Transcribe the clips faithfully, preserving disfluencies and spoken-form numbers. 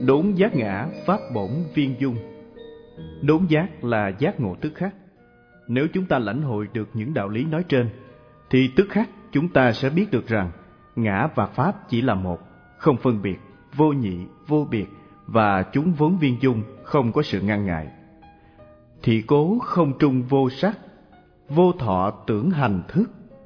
Đốn giác ngã pháp bổn viên dung. Đốn giác là giác ngộ tức khắc. Nếu chúng ta lãnh hội được những đạo lý nói trên, thì tức khắc chúng ta sẽ biết được rằng ngã và pháp chỉ là một, không phân biệt, vô nhị, vô biệt, và chúng vốn viên dung, không có sự ngăn ngại. Thị cố không trung vô sắc, vô thọ tưởng hành thức,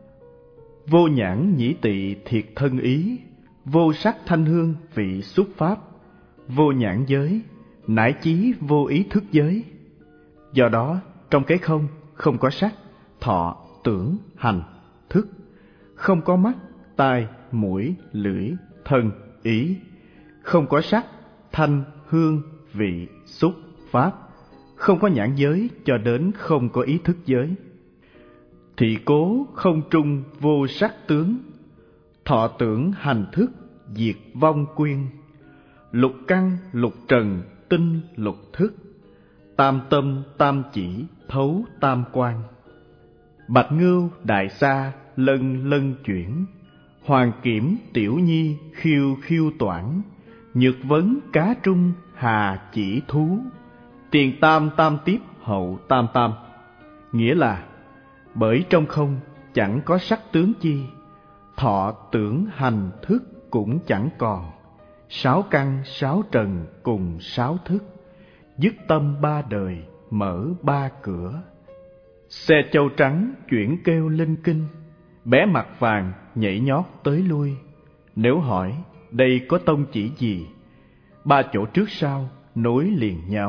vô nhãn nhĩ tị thiệt thân ý, vô sắc thanh hương vị xúc pháp, vô nhãn giới, nải chí vô ý thức giới. Do đó, trong cái không, không có sắc, thọ, tưởng, hành, thức, không có mắt, tai, mũi, lưỡi, thân, ý, không có sắc, thanh, hương, vị, xúc, pháp, không có nhãn giới cho đến không có ý thức giới. Thị cố không trung vô sắc tướng, thọ tưởng hành thức diệt vong quyên, lục căn lục trần tinh lục thức, tam tâm tam chỉ thấu tam quan. Bạch ngưu đại sa lân lân chuyển, hoàng kiểm tiểu nhi khiêu khiêu toản, nhược vấn cá trung hà chỉ thú, tiền tam tam tiếp hậu tam tam. Nghĩa là bởi trong không chẳng có sắc tướng chi, thọ tưởng hành thức cũng chẳng còn, sáu căn sáu trần cùng sáu thức, dứt tâm ba đời mở ba cửa. Xe châu trắng chuyển kêu linh kinh, bé mặt vàng nhảy nhót tới lui. Nếu hỏi đây có tông chỉ gì, ba chỗ trước sau nối liền nhau.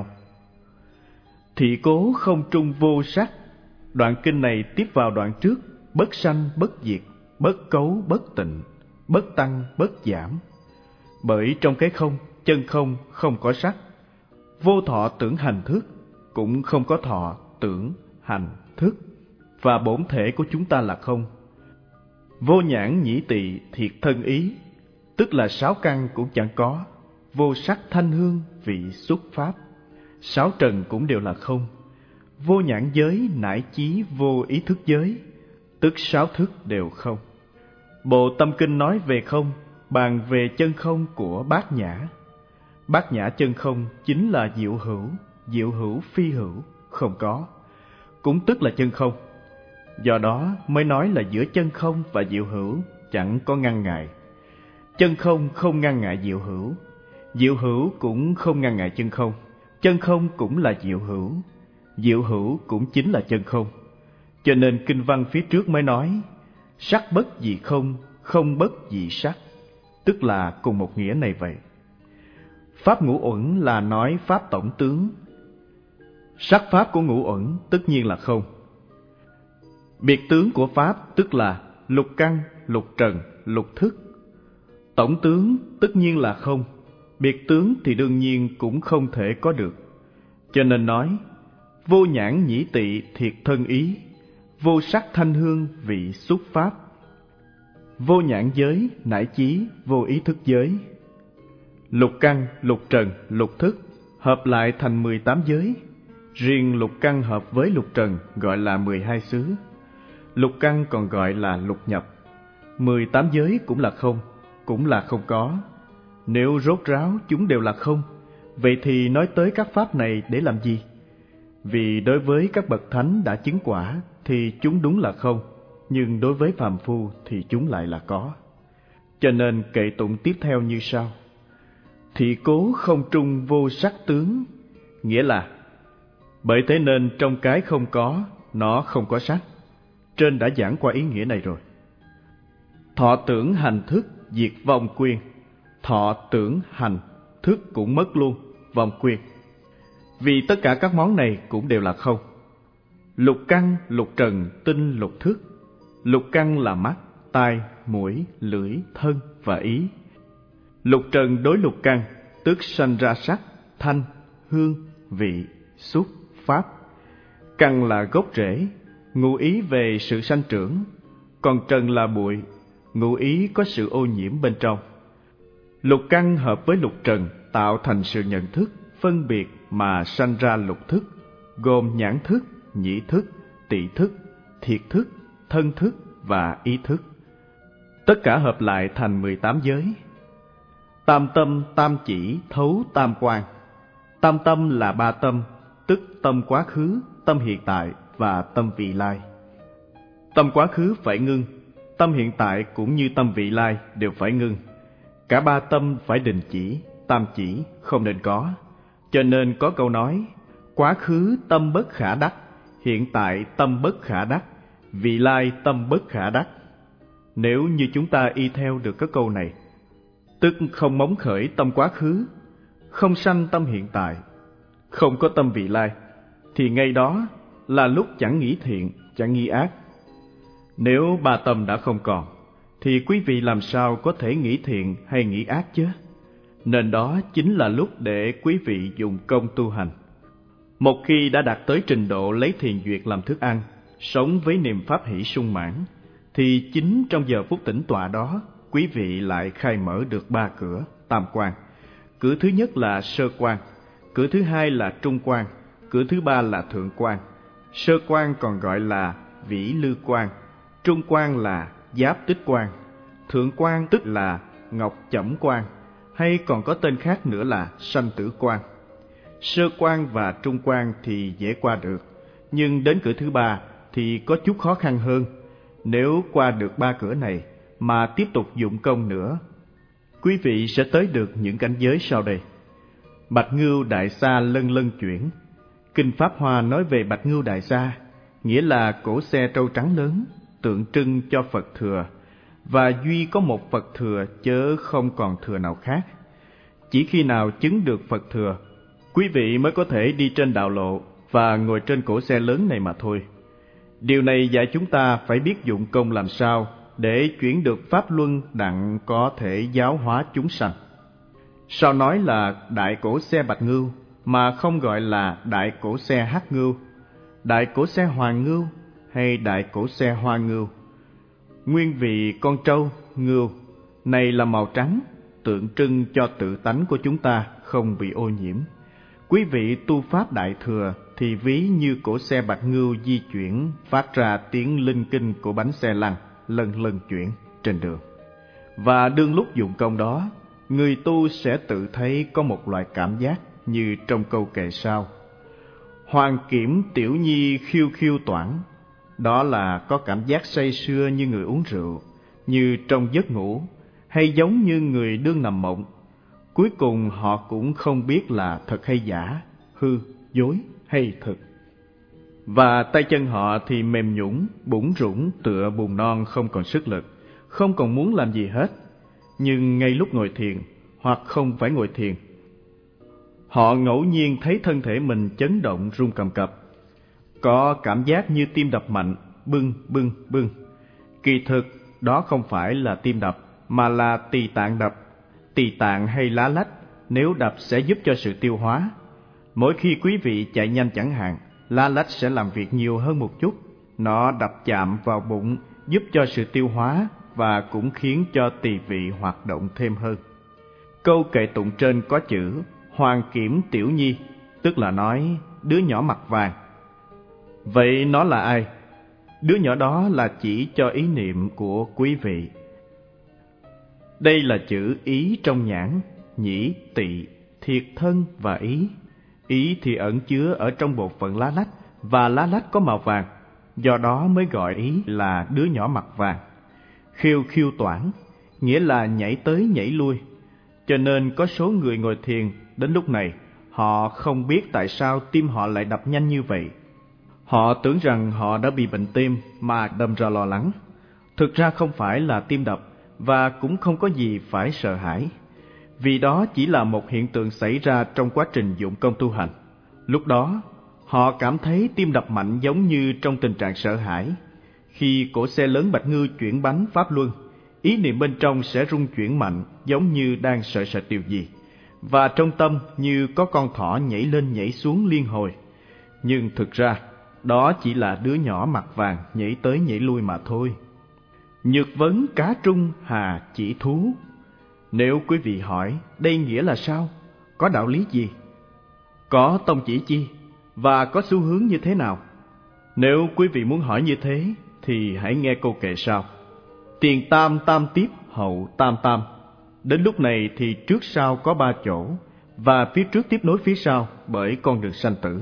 Thị cố không trung vô sắc. Đoạn kinh này tiếp vào đoạn trước, bất sanh bất diệt, bất cấu bất tịnh, bất tăng bất giảm. Bởi trong cái không, chân không không có sắc, vô thọ tưởng hành thức cũng không có thọ tưởng hành thức, và bổn thể của chúng ta là không. Vô nhãn nhĩ tị thiệt thân ý, tức là sáu căn cũng chẳng có, vô sắc thanh hương vị xúc pháp, sáu trần cũng đều là không. Vô nhãn giới nải chí vô ý thức giới, tức sáu thức đều không. Bộ Tâm Kinh nói về không, bàn về chân không của Bát Nhã. Bát Nhã chân không chính là diệu hữu, diệu hữu phi hữu, không có, cũng tức là chân không. Do đó mới nói là giữa chân không và diệu hữu chẳng có ngăn ngại. Chân không không ngăn ngại diệu hữu, diệu hữu cũng không ngăn ngại chân không. Chân không cũng là diệu hữu, diệu hữu cũng chính là chân không. Cho nên kinh văn phía trước mới nói sắc bất dị không, không bất dị sắc, tức là cùng một nghĩa này vậy. Pháp ngũ uẩn là nói pháp tổng tướng. Sắc pháp của ngũ uẩn tất nhiên là không. Biệt tướng của pháp tức là lục căn, lục trần, lục thức. Tổng tướng tất nhiên là không, biệt tướng thì đương nhiên cũng không thể có được. Cho nên nói vô nhãn nhĩ tị thiệt thân ý, vô sắc thanh hương vị xúc pháp, vô nhãn giới nải chí vô ý thức giới. Lục căn, lục trần, lục thức hợp lại thành mười tám giới. Riêng lục căn hợp với lục trần gọi là mười hai xứ. Lục căn còn gọi là lục nhập. Mười tám giới cũng là không, cũng là không có. Nếu rốt ráo chúng đều là không, vậy thì nói tới các pháp này để làm gì? Vì đối với các bậc thánh đã chứng quả thì chúng đúng là không, nhưng đối với phàm phu thì chúng lại là có. Cho nên kệ tụng tiếp theo như sau: thị cố không trung vô sắc tướng, nghĩa là bởi thế nên trong cái không có, nó không có sắc. Trên đã giảng qua ý nghĩa này rồi. Thọ tưởng hành thức diệt vong quyên, thọ tưởng hành thức cũng mất luôn, vong quyên. Vì tất cả các món này cũng đều là không. Lục căn, lục trần, tinh lục thức. Lục căn là mắt, tai, mũi, lưỡi, thân và ý. Lục trần đối lục căn, tức sanh ra sắc, thanh, hương, vị, xúc, pháp. Căn là gốc rễ, ngụ ý về sự sanh trưởng, còn trần là bụi, ngụ ý có sự ô nhiễm bên trong. Lục căn hợp với lục trần tạo thành sự nhận thức, phân biệt mà sanh ra lục thức, gồm nhãn thức, nhĩ thức, tị thức, thiệt thức, thân thức và ý thức. Tất cả hợp lại thành mười tám giới. Tam tâm tam chỉ thấu tam quan. Tam tâm là ba tâm, tức tâm quá khứ, tâm hiện tại và tâm vị lai. Tâm quá khứ phải ngưng, tâm hiện tại cũng như tâm vị lai đều phải ngưng. Cả ba tâm phải đình chỉ, tam chỉ không nên có. Cho nên có câu nói, quá khứ tâm bất khả đắc, hiện tại tâm bất khả đắc, vị lai tâm bất khả đắc. Nếu như chúng ta y theo được cái câu này, tức không móng khởi tâm quá khứ, không sanh tâm hiện tại, không có tâm vị lai, thì ngay đó là lúc chẳng nghĩ thiện, chẳng nghĩ ác. Nếu ba tâm đã không còn, thì quý vị làm sao có thể nghĩ thiện hay nghĩ ác chứ? Nên đó chính là lúc để quý vị dùng công tu hành. Một khi đã đạt tới trình độ lấy thiền duyệt làm thức ăn, sống với niềm pháp hỷ sung mãn, thì chính trong giờ phút tĩnh tọa đó, quý vị lại khai mở được ba cửa, tam quan. Cửa thứ nhất là sơ quan, cửa thứ hai là trung quan, cửa thứ ba là thượng quan. Sơ quan còn gọi là vĩ lư quan, trung quan là giáp tích quan, thượng quan tức là ngọc chẩm quan, hay còn có tên khác nữa là sanh tử quan. Sơ quan và trung quan thì dễ qua được, nhưng đến cửa thứ ba thì có chút khó khăn hơn. Nếu qua được ba cửa này mà tiếp tục dụng công nữa, quý vị sẽ tới được những cảnh giới sau đây. Bạch ngưu đại sa lân lân chuyển. Kinh Pháp Hoa nói về bạch ngưu đại sa, nghĩa là cổ xe trâu trắng lớn, tượng trưng cho Phật thừa, và duy có một Phật thừa chớ không còn thừa nào khác. Chỉ khi nào chứng được Phật thừa, quý vị mới có thể đi trên đạo lộ và ngồi trên cổ xe lớn này mà thôi. Điều này dạy chúng ta phải biết dụng công làm sao để chuyển được pháp luân đặng có thể giáo hóa chúng sanh. Sao nói là đại cổ xe bạch ngưu mà không gọi là đại cổ xe hắc ngưu, đại cổ xe hoàng ngưu hay đại cổ xe hoa ngưu? Nguyên vì con trâu, ngưu này là màu trắng, tượng trưng cho tự tánh của chúng ta không bị ô nhiễm. Quý vị tu pháp đại thừa thì ví như cổ xe bạch ngưu di chuyển, phát ra tiếng linh kinh của bánh xe lăn lân lân chuyển trên đường. Và đương lúc dụng công đó, người tu sẽ tự thấy có một loại cảm giác như trong câu kệ sau: Hoàng kiểm tiểu nhi khiêu khiêu toảng. Đó là có cảm giác say sưa như người uống rượu, như trong giấc ngủ, hay giống như người đương nằm mộng. Cuối cùng họ cũng không biết là thật hay giả, hư, dối hay thực. Và tay chân họ thì mềm nhũn, bủn rủn tựa bùn non không còn sức lực, không còn muốn làm gì hết. Nhưng ngay lúc ngồi thiền, hoặc không phải ngồi thiền, họ ngẫu nhiên thấy thân thể mình chấn động rung cầm cập, có cảm giác như tim đập mạnh, bưng bưng bưng. Kỳ thực đó không phải là tim đập, mà là tỳ tạng đập. Tỳ tạng hay lá lách nếu đập sẽ giúp cho sự tiêu hóa. Mỗi khi quý vị chạy nhanh chẳng hạn, lá lách sẽ làm việc nhiều hơn một chút. Nó đập chạm vào bụng, giúp cho sự tiêu hóa và cũng khiến cho tỳ vị hoạt động thêm hơn. Câu kệ tụng trên có chữ Hoàng kiểm tiểu nhi, tức là nói đứa nhỏ mặt vàng. Vậy nó là ai? Đứa nhỏ đó là chỉ cho ý niệm của quý vị. Đây là chữ ý trong nhãn, nhĩ, tỵ, thiệt thân và ý. Ý thì ẩn chứa ở trong bộ phận lá lách, và lá lách có màu vàng, do đó mới gọi ý là đứa nhỏ mặt vàng. Khiêu khiêu toảng, nghĩa là nhảy tới nhảy lui. Cho nên có số người ngồi thiền đến lúc này, họ không biết tại sao tim họ lại đập nhanh như vậy. Họ tưởng rằng họ đã bị bệnh tim mà đâm ra lo lắng. Thực ra không phải là tim đập, và cũng không có gì phải sợ hãi, vì đó chỉ là một hiện tượng xảy ra trong quá trình dụng công tu hành. Lúc đó, họ cảm thấy tim đập mạnh giống như trong tình trạng sợ hãi. Khi cổ xe lớn bạch ngưu chuyển bánh pháp luân, ý niệm bên trong sẽ rung chuyển mạnh giống như đang sợ sệt điều gì, và trong tâm như có con thỏ nhảy lên nhảy xuống liên hồi. Nhưng thực ra, đó chỉ là đứa nhỏ mặt vàng nhảy tới nhảy lui mà thôi. Nhược vấn cá trung hà chỉ thú. Nếu quý vị hỏi đây nghĩa là sao, có đạo lý gì, có tông chỉ chi, và có xu hướng như thế nào? Nếu quý vị muốn hỏi như thế thì hãy nghe câu kệ sau: Tiền tam tam tiếp hậu tam tam. Đến lúc này thì trước sau có ba chỗ, và phía trước tiếp nối phía sau bởi con đường sanh tử.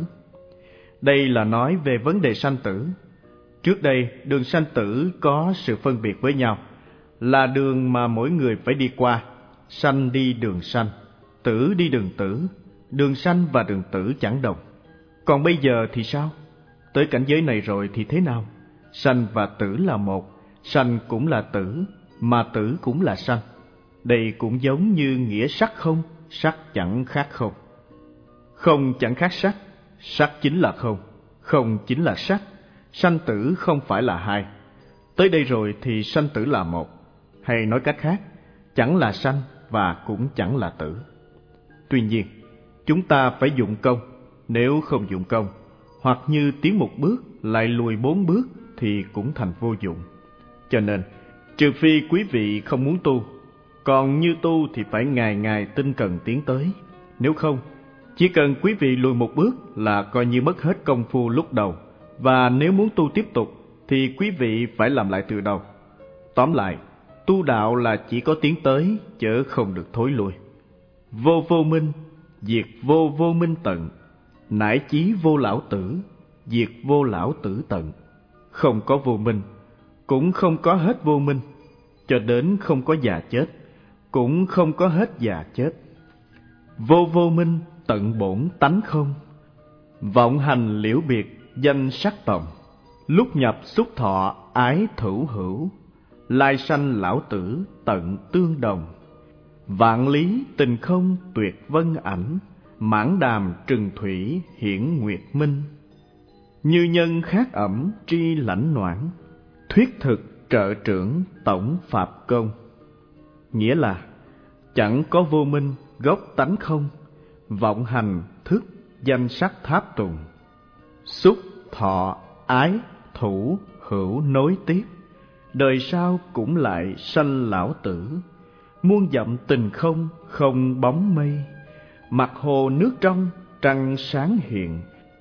Đây là nói về vấn đề sanh tử. Trước đây, đường sanh tử có sự phân biệt với nhau, là đường mà mỗi người phải đi qua. Sanh đi đường sanh, tử đi đường tử. Đường sanh và đường tử chẳng đồng. Còn bây giờ thì sao? Tới cảnh giới này rồi thì thế nào? Sanh và tử là một, sanh cũng là tử, mà tử cũng là sanh. Đây cũng giống như nghĩa sắc không, sắc chẳng khác không. Không chẳng khác sắc, sắc chính là không, không chính là sắc. Sanh tử không phải là hai. Tới đây rồi thì sanh tử là một. Hay nói cách khác, chẳng là sanh và cũng chẳng là tử. Tuy nhiên, chúng ta phải dụng công. Nếu không dụng công, hoặc như tiến một bước lại lùi bốn bước thì cũng thành vô dụng. Cho nên, trừ phi quý vị không muốn tu, còn như tu thì phải ngày ngày tinh cần tiến tới. Nếu không, chỉ cần quý vị lùi một bước là coi như mất hết công phu lúc đầu. Và nếu muốn tu tiếp tục thì quý vị phải làm lại từ đầu. Tóm lại, tu đạo là chỉ có tiến tới, chớ không được thối lui. Vô vô minh, diệt vô vô minh tận. Nải chí vô lão tử, diệt vô lão tử tận. Không có vô minh, cũng không có hết vô minh. Cho đến không có già chết, cũng không có hết già chết. Vô vô minh tận bổn tánh không. Vọng hành liễu biệt danh sắc tòng. Lúc nhập xúc thọ ái thửu hữu. Lai sanh lão tử tận tương đồng. Vạn lý tình không tuyệt vân ảnh. Mãn đàm trừng thủy hiển nguyệt minh. Như nhân khác ẩm tri lãnh noãn. Thuyết thực trợ trưởng tổng pháp công. Nghĩa là chẳng có vô minh gốc tánh không. Vọng hành thức danh sắc tháp tùng. Xúc thọ ái thủ hữu nối tiếp. Đời sau cũng lại sanh lão tử. Muôn dặm tình không không bóng mây. Mặt hồ nước trong trăng sáng hiện.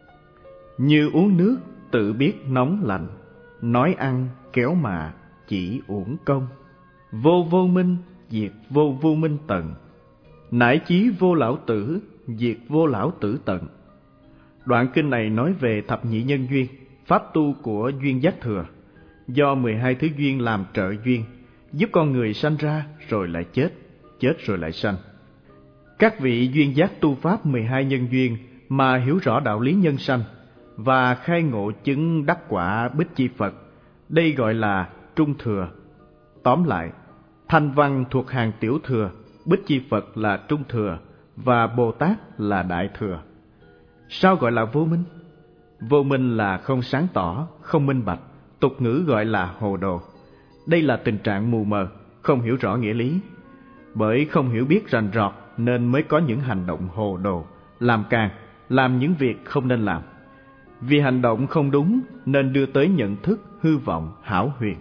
Như uống nước tự biết nóng lạnh. Nói ăn kéo mà chỉ uổng công. Vô vô minh diệt vô vô minh tận. Nải chí vô lão tử diệt vô lão tử tận. Đoạn kinh này nói về thập nhị nhân duyên, pháp tu của duyên giác thừa. Do mười hai thứ duyên làm trợ duyên, giúp con người sanh ra rồi lại chết, chết rồi lại sanh. Các vị duyên giác tu pháp mười hai nhân duyên mà hiểu rõ đạo lý nhân sanh và khai ngộ chứng đắc quả Bích Chi Phật, đây gọi là trung thừa. Tóm lại, Thanh Văn thuộc hàng tiểu thừa, Bích Chi Phật là trung thừa và Bồ Tát là đại thừa. Sao gọi là vô minh? Vô minh là không sáng tỏ, không minh bạch, tục ngữ gọi là hồ đồ. Đây là tình trạng mù mờ, không hiểu rõ nghĩa lý. Bởi không hiểu biết rành rọt nên mới có những hành động hồ đồ, làm càng, làm những việc không nên làm. Vì hành động không đúng nên đưa tới nhận thức hư vọng hão huyền.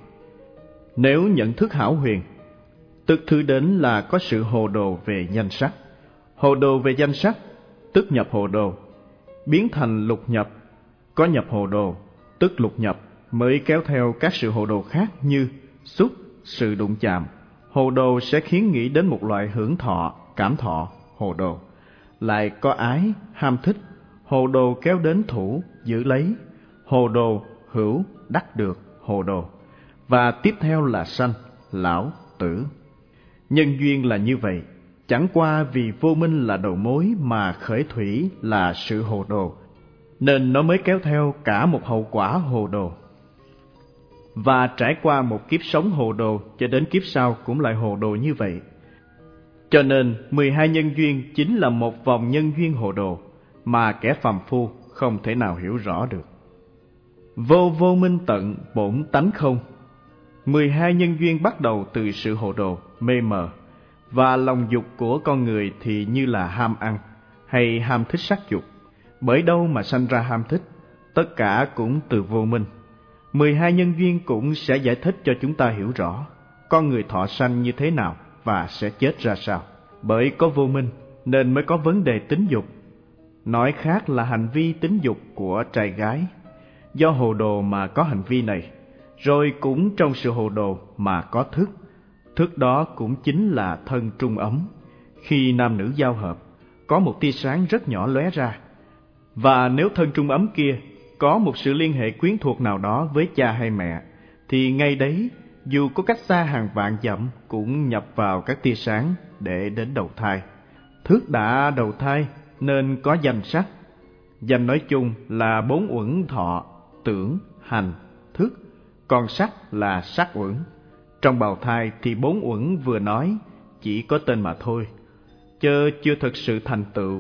Nếu nhận thức hão huyền, tức thứ đến là có sự hồ đồ về danh sắc. Hồ đồ về danh sắc, tức nhập hồ đồ, biến thành lục nhập. Có nhập hồ đồ, tức lục nhập, mới kéo theo các sự hồ đồ khác như xúc, sự đụng chạm. Hồ đồ sẽ khiến nghĩ đến một loại hưởng thọ, cảm thọ, hồ đồ. Lại có ái, ham thích, hồ đồ kéo đến thủ, giữ lấy. Hồ đồ, hữu, đắc được, hồ đồ. Và tiếp theo là sanh, lão, tử. Nhân duyên là như vậy, chẳng qua vì vô minh là đầu mối mà khởi thủy là sự hồ đồ, nên nó mới kéo theo cả một hậu quả hồ đồ. Và trải qua một kiếp sống hồ đồ cho đến kiếp sau cũng lại hồ đồ như vậy. Cho nên mười hai nhân duyên chính là một vòng nhân duyên hồ đồ mà kẻ phàm phu không thể nào hiểu rõ được. Vô vô minh tận bổn tánh không. Mười hai nhân duyên bắt đầu từ sự hồ đồ, mê mờ. Và lòng dục của con người thì như là ham ăn hay ham thích sắc dục. Bởi đâu mà sanh ra ham thích? Tất cả cũng từ vô minh. Mười hai nhân duyên cũng sẽ giải thích cho chúng ta hiểu rõ con người thọ sanh như thế nào và sẽ chết ra sao. Bởi có vô minh nên mới có vấn đề tính dục. Nói khác là hành vi tính dục của trai gái. Do hồ đồ mà có hành vi này, rồi cũng trong sự hồ đồ mà có thức. Thức đó cũng chính là thân trung ấm. Khi nam nữ giao hợp, có một tia sáng rất nhỏ lóe ra. Và nếu thân trung ấm kia có một sự liên hệ quyến thuộc nào đó với cha hay mẹ, thì ngay đấy, dù có cách xa hàng vạn dặm, cũng nhập vào các tia sáng để đến đầu thai. Thức đã đầu thai nên có danh sắc. Danh nói chung là bốn uẩn thọ, tưởng, hành, thức, còn sắc là sắc uẩn. Trong bào thai thì bốn uẩn vừa nói chỉ có tên mà thôi, chớ chưa thực sự thành tựu.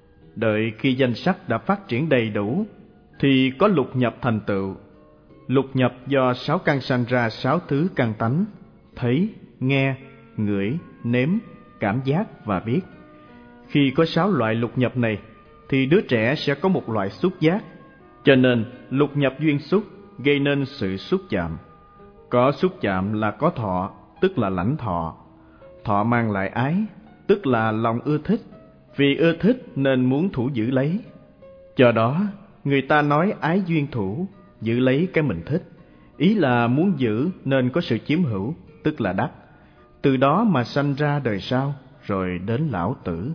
Đợi khi danh sắc đã phát triển đầy đủ thì có lục nhập thành tựu. Lục nhập do sáu căn sanh ra sáu thứ căn tánh: thấy, nghe, ngửi, nếm, cảm giác và biết. Khi có sáu loại lục nhập này thì đứa trẻ sẽ có một loại xúc giác. Cho nên lục nhập duyên xúc gây nên sự xúc chạm. Có xúc chạm là có thọ, tức là lãnh thọ. Thọ mang lại ái, tức là lòng ưa thích. Vì ưa thích nên muốn thủ giữ lấy. Do đó người ta nói ái duyên thủ, giữ lấy cái mình thích. Ý là muốn giữ nên có sự chiếm hữu, tức là đắc. Từ đó mà sanh ra đời sau, rồi đến lão tử.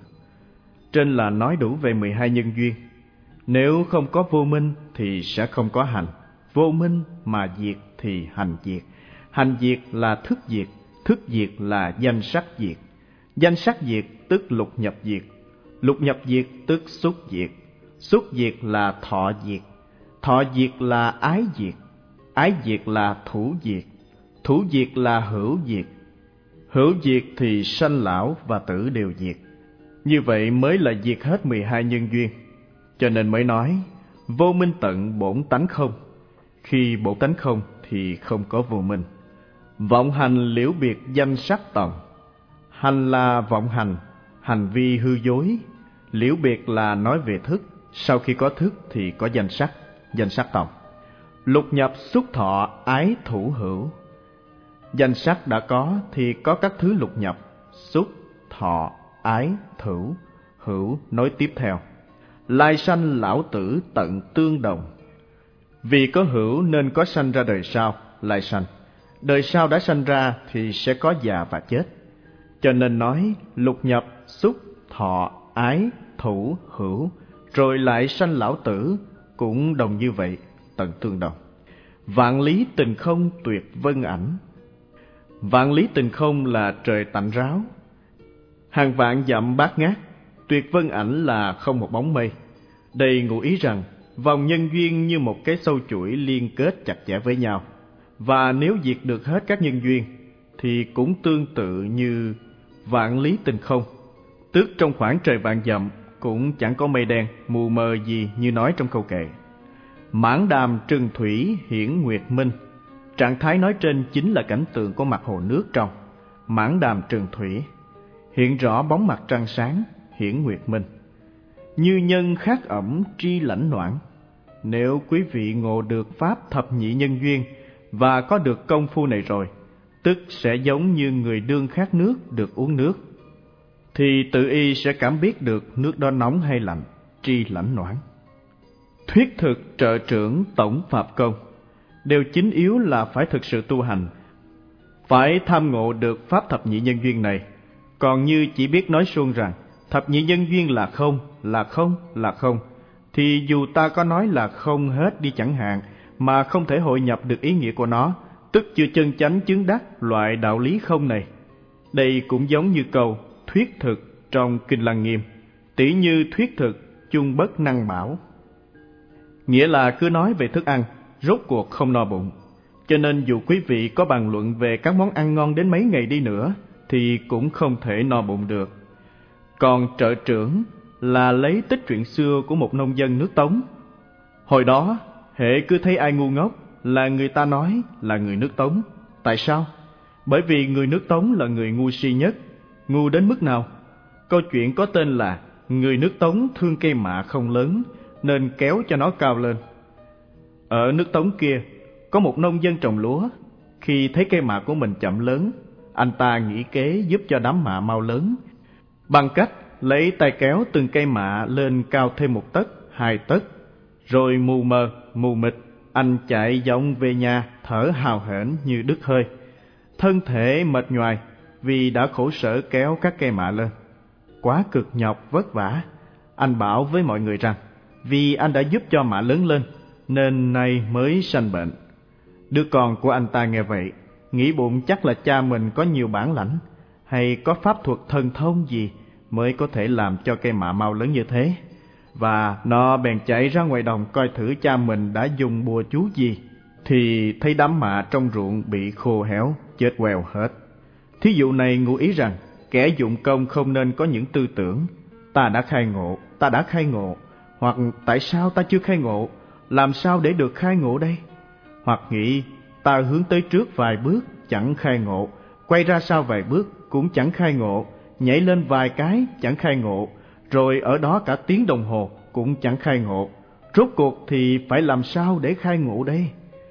Trên là nói đủ về mười hai nhân duyên. Nếu không có vô minh thì sẽ không có hành. Vô minh mà diệt thì hành diệt. Hành diệt là thức diệt. Thức diệt là danh sắc diệt. Danh sắc diệt tức lục nhập diệt. Lục nhập diệt tức xúc diệt. Xúc diệt là thọ diệt. Thọ diệt là ái diệt. Ái diệt là thủ diệt. Thủ diệt là hữu diệt. Hữu diệt thì sanh lão và tử đều diệt. Như vậy mới là diệt hết mười hai nhân duyên. Cho nên mới nói vô minh tận bổn tánh không. Khi bổn tánh không thì không có vô minh. Vọng hành liễu biệt danh sắc tòng. Hành là vọng hành, hành vi hư dối. Liễu biệt là nói về thức. Sau khi có thức thì có danh sắc, danh sắc tòng. Lục nhập xúc thọ ái thủ hữu. Danh sắc đã có thì có các thứ lục nhập: xúc, thọ, ái, thủ, hữu nói tiếp theo. Lai sanh lão tử tận tương đồng. Vì có hữu nên có sanh ra đời sau, lai sanh. Đời sau đã sanh ra thì sẽ có già và chết. Cho nên nói lục nhập, xúc, thọ, ái, thủ, hữu, rồi lại sanh lão tử, cũng đồng như vậy, tận tương đồng. Vạn lý tình không tuyệt vân ảnh. Vạn lý tình không là trời tạnh ráo. Hàng vạn dặm bát ngát. Tuyệt vân ảnh là không một bóng mây. Đây ngụ ý rằng vòng nhân duyên như một cái sâu chuỗi liên kết chặt chẽ với nhau. Và nếu diệt được hết các nhân duyên thì cũng tương tự như vạn lý tình không. Tức trong khoảng trời vạn dặm cũng chẳng có mây đen, mù mờ gì như nói trong câu kệ. Mãn đàm trừng thủy hiển nguyệt minh. Trạng thái nói trên chính là cảnh tượng của mặt hồ nước trong. Mãn đàm trừng thủy, hiện rõ bóng mặt trăng sáng, hiển nguyệt minh. Như nhân khát ẩm tri lãnh noãn. Nếu quý vị ngộ được pháp thập nhị nhân duyên và có được công phu này rồi, tức sẽ giống như người đương khát nước được uống nước, thì tự y sẽ cảm biết được nước đó nóng hay lạnh, tri lãnh noãn. Thuyết thực trợ trưởng tổng pháp công. Điều chính yếu là phải thực sự tu hành, phải tham ngộ được pháp thập nhị nhân duyên này. Còn như chỉ biết nói suông rằng thập nhị nhân duyên là không, là không, là không, thì dù ta có nói là không hết đi chẳng hạn, mà không thể hội nhập được ý nghĩa của nó, tức chưa chân chánh chứng đắc loại đạo lý không này. Đây cũng giống như câu thuyết thực trong Kinh Lăng Nghiêm, tỷ như thuyết thực chung bất năng bảo. Nghĩa là cứ nói về thức ăn, rốt cuộc không no bụng. Cho nên dù quý vị có bàn luận về các món ăn ngon đến mấy ngày đi nữa thì cũng không thể no bụng được. Còn trợ trưởng là lấy tích truyện xưa của một nông dân nước Tống. Hồi đó, hễ cứ thấy ai ngu ngốc là người ta nói là người nước Tống. Tại sao? Bởi vì người nước Tống là người ngu si nhất. Ngu đến mức nào? Câu chuyện có tên là người nước Tống thương cây mạ không lớn nên kéo cho nó cao lên. Ở nước Tống kia, có một nông dân trồng lúa. Khi thấy cây mạ của mình chậm lớn, anh ta nghĩ kế giúp cho đám mạ mau lớn, bằng cách lấy tay kéo từng cây mạ lên cao thêm một tấc, hai tấc. Rồi mù mờ, mù mịt, anh chạy vọng về nhà thở hào hển như đứt hơi. Thân thể mệt nhoài, vì đã khổ sở kéo các cây mạ lên. Quá cực nhọc vất vả. Anh bảo với mọi người rằng vì anh đã giúp cho mạ lớn lên nên nay mới sanh bệnh. Đứa con của anh ta nghe vậy, nghĩ bụng chắc là cha mình có nhiều bản lãnh hay có pháp thuật thần thông gì mới có thể làm cho cây mạ mau lớn như thế. Và nó bèn chạy ra ngoài đồng coi thử cha mình đã dùng bùa chú gì, thì thấy đám mạ trong ruộng bị khô héo, chết queo hết. Thí dụ này ngụ ý rằng kẻ dụng công không nên có những tư tưởng ta đã khai ngộ, ta đã khai ngộ, hoặc tại sao ta chưa khai ngộ, làm sao để được khai ngộ đây? Hoặc nghĩ ta hướng tới trước vài bước chẳng khai ngộ, quay ra sau vài bước cũng chẳng khai ngộ, nhảy lên vài cái chẳng khai ngộ, rồi ở đó cả tiếng đồng hồ cũng chẳng khai ngộ. Rốt cuộc thì phải làm sao để khai ngộ đây?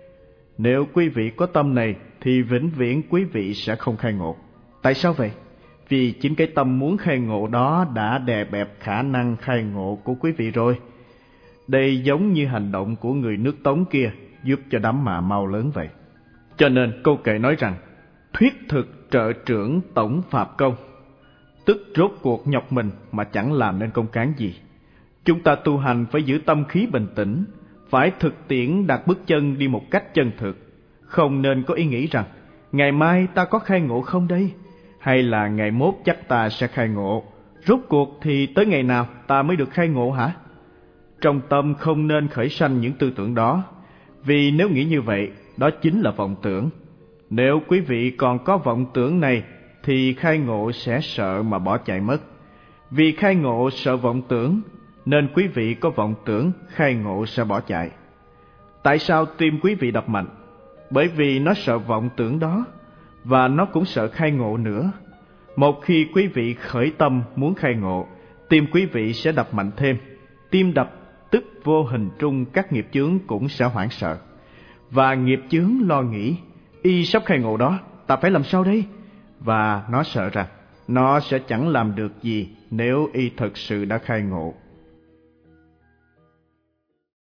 Nếu quý vị có tâm này thì vĩnh viễn quý vị sẽ không khai ngộ. Tại sao vậy? Vì chính cái tâm muốn khai ngộ đó đã đè bẹp khả năng khai ngộ của quý vị rồi. Đây giống như hành động của người nước Tống kia giúp cho đám mạ mau lớn vậy. Cho nên câu kệ nói rằng thuyết thực trợ trưởng tổng phạp công, tức rốt cuộc nhọc mình mà chẳng làm nên công cán gì. Chúng ta tu hành phải giữ tâm khí bình tĩnh, phải thực tiễn đặt bước chân đi một cách chân thực, không nên có ý nghĩ rằng ngày mai ta có khai ngộ không đây, hay là ngày mốt chắc ta sẽ khai ngộ. Rốt cuộc thì tới ngày nào ta mới được khai ngộ hả? Trong tâm không nên khởi sanh những tư tưởng đó, vì nếu nghĩ như vậy, đó chính là vọng tưởng. Nếu quý vị còn có vọng tưởng này, thì khai ngộ sẽ sợ mà bỏ chạy mất. Vì khai ngộ sợ vọng tưởng, nên quý vị có vọng tưởng khai ngộ sẽ bỏ chạy. Tại sao tim quý vị đập mạnh? Bởi vì nó sợ vọng tưởng đó, và nó cũng sợ khai ngộ nữa. Một khi quý vị khởi tâm muốn khai ngộ, tim quý vị sẽ đập mạnh thêm. Tim đập tức vô hình trung các nghiệp chướng cũng sẽ hoảng sợ. Và nghiệp chướng lo nghĩ, y sắp khai ngộ đó, ta phải làm sao đây? Và nó sợ rằng nó sẽ chẳng làm được gì nếu y thật sự đã khai ngộ.